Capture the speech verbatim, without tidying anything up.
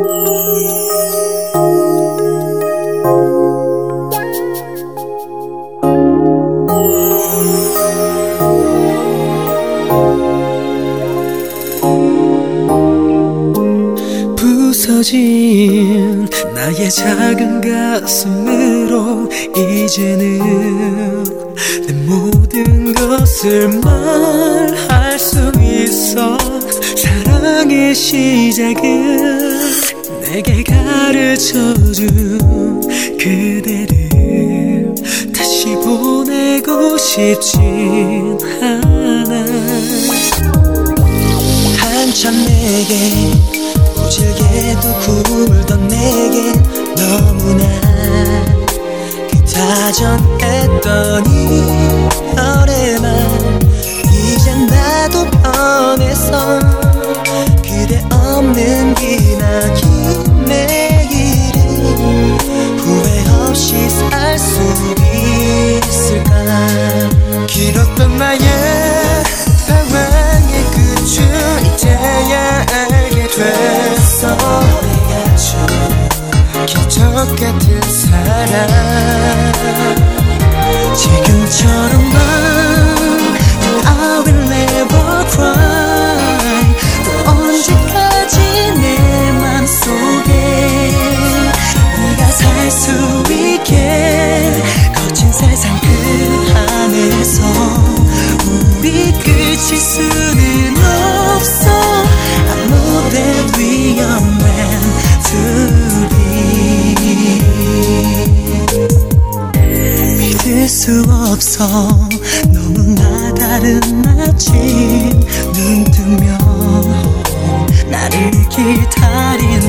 부서진 나의 작은 가슴으로 이제는 내 모든 것을 말할 수 있어. 사랑의 시작은 내게 가르쳐준 그대를 다시 보내고 싶진 않아. 한참 내게 질게도 굴던 내게 너무나 그 다정했더니 너래만 이젠 나도 변해서 그대 없는 기나긴 매일을 후회 없이 살 수 있을까. 길었던 나의 상황의 끝을 이제야 알게 됐어. 내가 준 기적 같은 사랑 지금처럼만 I will never cry. 또 언제까지 내 맘속에 네가 살 수 있게 거친 세상 그 안에서 우리 끝일 수는 없어. I know that we are meant to be. 믿을 수 없어. 너무나 다른 아침 눈 뜨면 나를 기다린